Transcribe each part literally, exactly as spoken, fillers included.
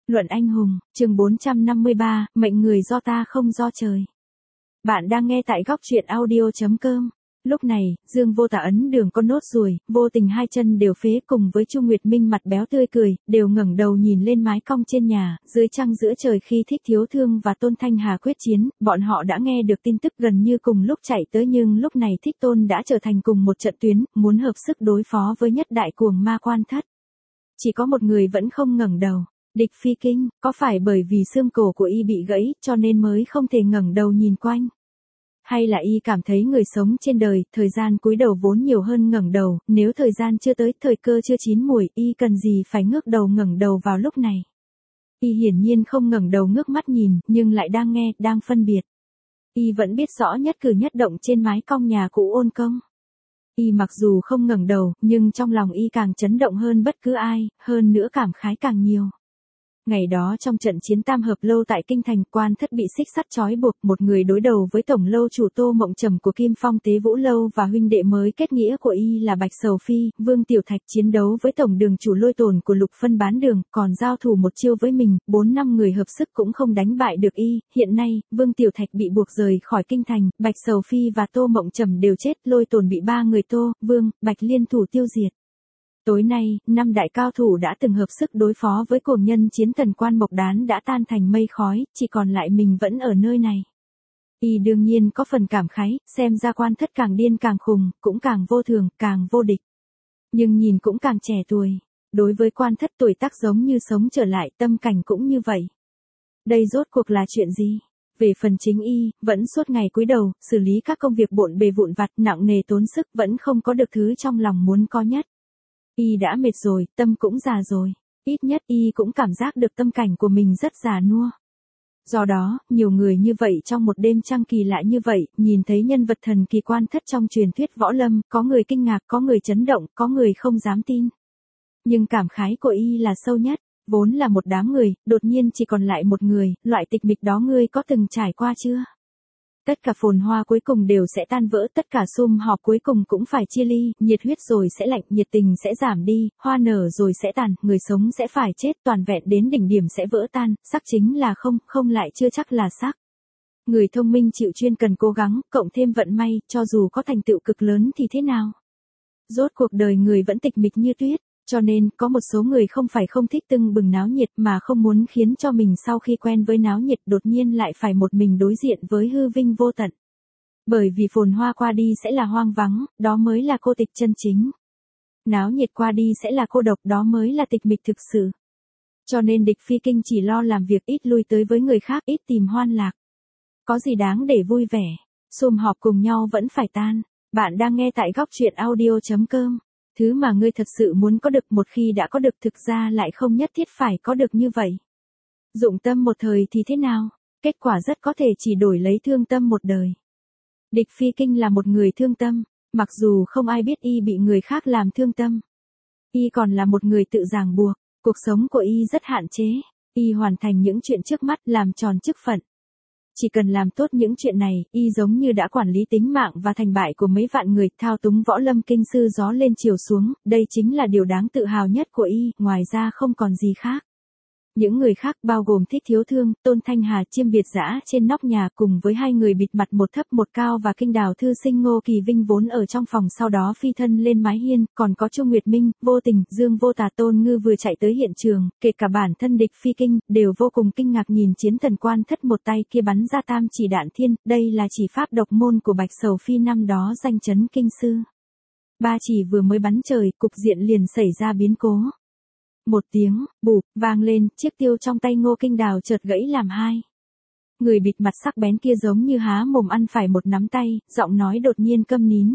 Luận anh hùng, chương bốn trăm năm mươi ba, mệnh người do ta không do trời. Bạn đang nghe tại góc truyện audio chấm com. Lúc này, Dương Vô Tà ấn đường con nốt ruồi, vô tình hai chân đều phế cùng với Chu Nguyệt Minh mặt béo tươi cười, đều ngẩng đầu nhìn lên mái cong trên nhà, dưới trăng giữa trời khi Thích Thiếu Thương và Tôn Thanh Hà quyết chiến, bọn họ đã nghe được tin tức gần như cùng lúc chạy tới nhưng lúc này Thích Tôn đã trở thành cùng một trận tuyến, muốn hợp sức đối phó với nhất đại cuồng ma Quan Thất. Chỉ có một người vẫn không ngẩng đầu. Địch Phi Kinh, có phải bởi vì xương cổ của y bị gãy cho nên mới không thể ngẩng đầu nhìn quanh? Hay là y cảm thấy người sống trên đời, thời gian cúi đầu vốn nhiều hơn ngẩng đầu, nếu thời gian chưa tới, thời cơ chưa chín muồi, y cần gì phải ngước đầu ngẩng đầu vào lúc này? Y hiển nhiên không ngẩng đầu ngước mắt nhìn, nhưng lại đang nghe, đang phân biệt. Y vẫn biết rõ nhất cử nhất động trên mái cong nhà cũ Ôn Công. Y mặc dù không ngẩng đầu, nhưng trong lòng y càng chấn động hơn bất cứ ai, hơn nữa cảm khái càng nhiều. Ngày đó trong trận chiến tam hợp lâu tại Kinh Thành, Quan Thất bị xích sắt trói buộc, một người đối đầu với tổng lâu chủ Tô Mộng Trầm của Kim Phong Tế Vũ Lâu và huynh đệ mới kết nghĩa của y là Bạch Sầu Phi, Vương Tiểu Thạch chiến đấu với tổng đường chủ Lôi Tồn của Lục Phân Bán Đường, còn giao thủ một chiêu với mình, bốn năm người hợp sức cũng không đánh bại được y. Hiện nay, Vương Tiểu Thạch bị buộc rời khỏi Kinh Thành, Bạch Sầu Phi và Tô Mộng Trầm đều chết, Lôi Tồn bị ba người Tô, Vương, Bạch liên thủ tiêu diệt. Tối nay, năm đại cao thủ đã từng hợp sức đối phó với cuồng nhân chiến thần Quan Mộc Đán đã tan thành mây khói, chỉ còn lại mình vẫn ở nơi này. Y đương nhiên có phần cảm khái, xem ra Quan Thất càng điên càng khùng, cũng càng vô thường, càng vô địch. Nhưng nhìn cũng càng trẻ tuổi. Đối với Quan Thất tuổi tác giống như sống trở lại, tâm cảnh cũng như vậy. Đây rốt cuộc là chuyện gì? Về phần chính y, vẫn suốt ngày cúi đầu, xử lý các công việc bộn bề vụn vặt, nặng nề tốn sức, vẫn không có được thứ trong lòng muốn có nhất. Y đã mệt rồi, tâm cũng già rồi. Ít nhất y cũng cảm giác được tâm cảnh của mình rất già nua. Do đó, nhiều người như vậy trong một đêm trăng kỳ lạ như vậy, nhìn thấy nhân vật thần kỳ Quan Thất trong truyền thuyết võ lâm, có người kinh ngạc, có người chấn động, có người không dám tin. Nhưng cảm khái của y là sâu nhất, vốn là một đám người, đột nhiên chỉ còn lại một người, loại tịch mịch đó ngươi có từng trải qua chưa? Tất cả phồn hoa cuối cùng đều sẽ tan vỡ, tất cả sum họp cuối cùng cũng phải chia ly, nhiệt huyết rồi sẽ lạnh, nhiệt tình sẽ giảm đi, hoa nở rồi sẽ tàn, người sống sẽ phải chết, toàn vẹn đến đỉnh điểm sẽ vỡ tan, sắc chính là không, không lại chưa chắc là sắc. Người thông minh chịu chuyên cần cố gắng, cộng thêm vận may, cho dù có thành tựu cực lớn thì thế nào? Rốt cuộc đời người vẫn tịch mịch như tuyết. Cho nên, có một số người không phải không thích tưng bừng náo nhiệt mà không muốn khiến cho mình sau khi quen với náo nhiệt đột nhiên lại phải một mình đối diện với hư vinh vô tận. Bởi vì phồn hoa qua đi sẽ là hoang vắng, đó mới là cô tịch chân chính. Náo nhiệt qua đi sẽ là cô độc, đó mới là tịch mịch thực sự. Cho nên Địch Phi Kinh chỉ lo làm việc ít lui tới với người khác, ít tìm hoan lạc. Có gì đáng để vui vẻ, sum họp cùng nhau vẫn phải tan. Bạn đang nghe tại góc truyện audio chấm com. Thứ mà ngươi thật sự muốn có được một khi đã có được thực ra lại không nhất thiết phải có được như vậy. Dụng tâm một thời thì thế nào? Kết quả rất có thể chỉ đổi lấy thương tâm một đời. Địch Phi Kinh là một người thương tâm, mặc dù không ai biết y bị người khác làm thương tâm. Y còn là một người tự ràng buộc, cuộc sống của y rất hạn chế. Y hoàn thành những chuyện trước mắt, làm tròn chức phận. Chỉ cần làm tốt những chuyện này, y giống như đã quản lý tính mạng và thành bại của mấy vạn người, thao túng võ lâm kinh sư gió lên chiều xuống, đây chính là điều đáng tự hào nhất của y, ngoài ra không còn gì khác. Những người khác bao gồm Thích Thiếu Thương, Tôn Thanh Hà chiêm biệt dã trên nóc nhà cùng với hai người bịt mặt một thấp một cao và kinh đào thư sinh Ngô Kỳ Vinh vốn ở trong phòng sau đó phi thân lên mái hiên, còn có Chu Nguyệt Minh, Vô Tình, Dương Vô Tà Tôn Ngư vừa chạy tới hiện trường, kể cả bản thân Địch Phi Kinh, đều vô cùng kinh ngạc nhìn chiến thần Quan Thất một tay kia bắn ra tam chỉ đạn thiên, đây là chỉ pháp độc môn của Bạch Sầu Phi năm đó danh chấn kinh sư. Ba chỉ vừa mới bắn trời, cục diện liền xảy ra biến cố. Một tiếng, bụp, vang lên, chiếc tiêu trong tay Ngô Kinh Đào chợt gãy làm hai. Người bịt mặt sắc bén kia giống như há mồm ăn phải một nắm tay, giọng nói đột nhiên câm nín.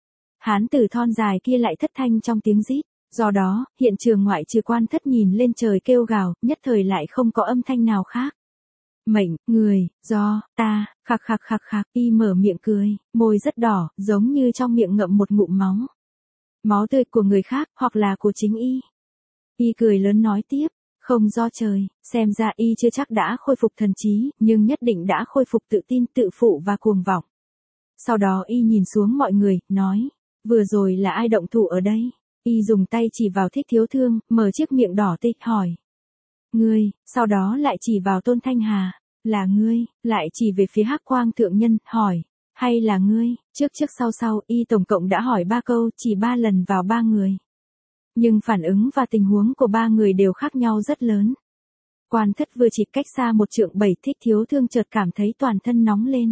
Hán tử thon dài kia lại thất thanh trong tiếng rít, do đó, hiện trường ngoại trừ Quan Thất nhìn lên trời kêu gào, nhất thời lại không có âm thanh nào khác. Mệnh, người, do, ta, khạc khạc khạc khạc, y mở miệng cười, môi rất đỏ, giống như trong miệng ngậm một ngụm máu. Máu tươi của người khác, hoặc là của chính y. Y cười lớn nói tiếp, không do trời, xem ra y chưa chắc đã khôi phục thần trí, nhưng nhất định đã khôi phục tự tin, tự phụ và cuồng vọng. Sau đó y nhìn xuống mọi người, nói, vừa rồi là ai động thủ ở đây? Y dùng tay chỉ vào Thích Thiếu Thương, mở chiếc miệng đỏ tịch hỏi. Ngươi, sau đó lại chỉ vào Tôn Thanh Hà, là ngươi, lại chỉ về phía Hắc Quang thượng nhân, hỏi, hay là ngươi, trước trước sau sau, y tổng cộng đã hỏi ba câu, chỉ ba lần vào ba người. Nhưng phản ứng và tình huống của ba người đều khác nhau rất lớn. Quan Thất vừa chỉ cách xa một trượng bảy, Thích Thiếu Thương chợt cảm thấy toàn thân nóng lên.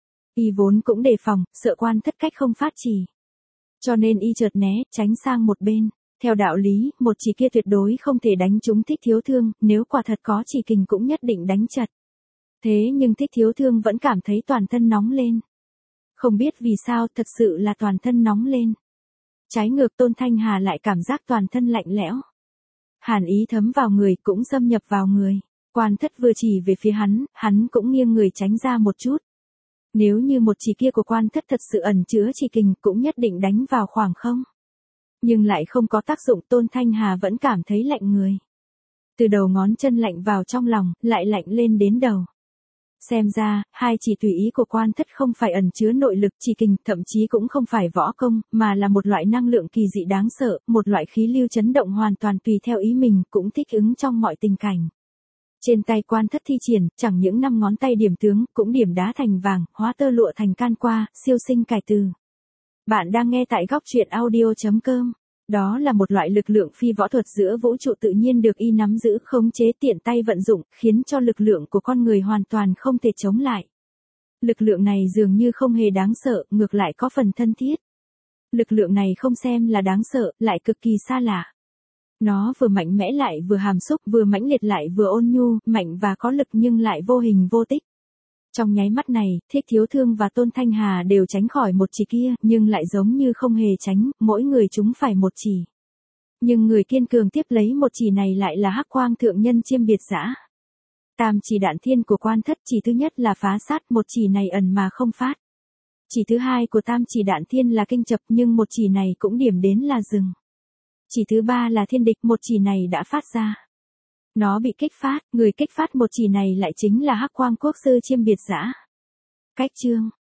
Y vốn cũng đề phòng, sợ Quan Thất cách không phát chỉ. Cho nên y chợt né, tránh sang một bên. Theo đạo lý, một chỉ kia tuyệt đối không thể đánh trúng Thích Thiếu Thương, nếu quả thật có chỉ kình cũng nhất định đánh chật. Thế nhưng Thích Thiếu Thương vẫn cảm thấy toàn thân nóng lên. Không biết vì sao, thật sự là toàn thân nóng lên. Trái ngược Tôn Thanh Hà lại cảm giác toàn thân lạnh lẽo. Hàn ý thấm vào người, cũng xâm nhập vào người. Quan Thất vừa chỉ về phía hắn, hắn cũng nghiêng người tránh ra một chút. Nếu như một chỉ kia của Quan Thất thật sự ẩn chứa chỉ kình, cũng nhất định đánh vào khoảng không. Nhưng lại không có tác dụng, Tôn Thanh Hà vẫn cảm thấy lạnh người. Từ đầu ngón chân lạnh vào trong lòng, lại lạnh lên đến đầu. Xem ra, hai chỉ tùy ý của Quan Thất không phải ẩn chứa nội lực chỉ kình, thậm chí cũng không phải võ công, mà là một loại năng lượng kỳ dị đáng sợ, một loại khí lưu chấn động hoàn toàn tùy theo ý mình, cũng thích ứng trong mọi tình cảnh. Trên tay Quan Thất thi triển, chẳng những năm ngón tay điểm tướng, cũng điểm đá thành vàng, hóa tơ lụa thành can qua, siêu sinh cải từ. Bạn đang nghe tại góc truyện audio chấm com. Đó là một loại lực lượng phi võ thuật giữa vũ trụ tự nhiên được y nắm giữ, khống chế, tiện tay vận dụng, khiến cho lực lượng của con người hoàn toàn không thể chống lại. Lực lượng này dường như không hề đáng sợ, ngược lại có phần thân thiết. Lực lượng này không xem là đáng sợ, lại cực kỳ xa lạ. Nó vừa mạnh mẽ lại vừa hàm xúc, vừa mãnh liệt lại vừa ôn nhu, mạnh và có lực nhưng lại vô hình vô tích. Trong nháy mắt này, Thích Thiếu Thương và Tôn Thanh Hà đều tránh khỏi một chỉ kia, nhưng lại giống như không hề tránh, mỗi người chúng phải một chỉ. Nhưng người kiên cường tiếp lấy một chỉ này lại là Hắc Quang thượng nhân chiêm biệt dã. Tam chỉ đạn thiên của Quan Thất, chỉ thứ nhất là phá sát, một chỉ này ẩn mà không phát. Chỉ thứ hai của tam chỉ đạn thiên là kinh chập, nhưng một chỉ này cũng điểm đến là dừng. Chỉ thứ ba là thiên địch, một chỉ này đã phát ra. Nó bị kích phát, người kích phát một chỉ này lại chính là Hắc Quang quốc sư chiêm biệt dã. Cách chương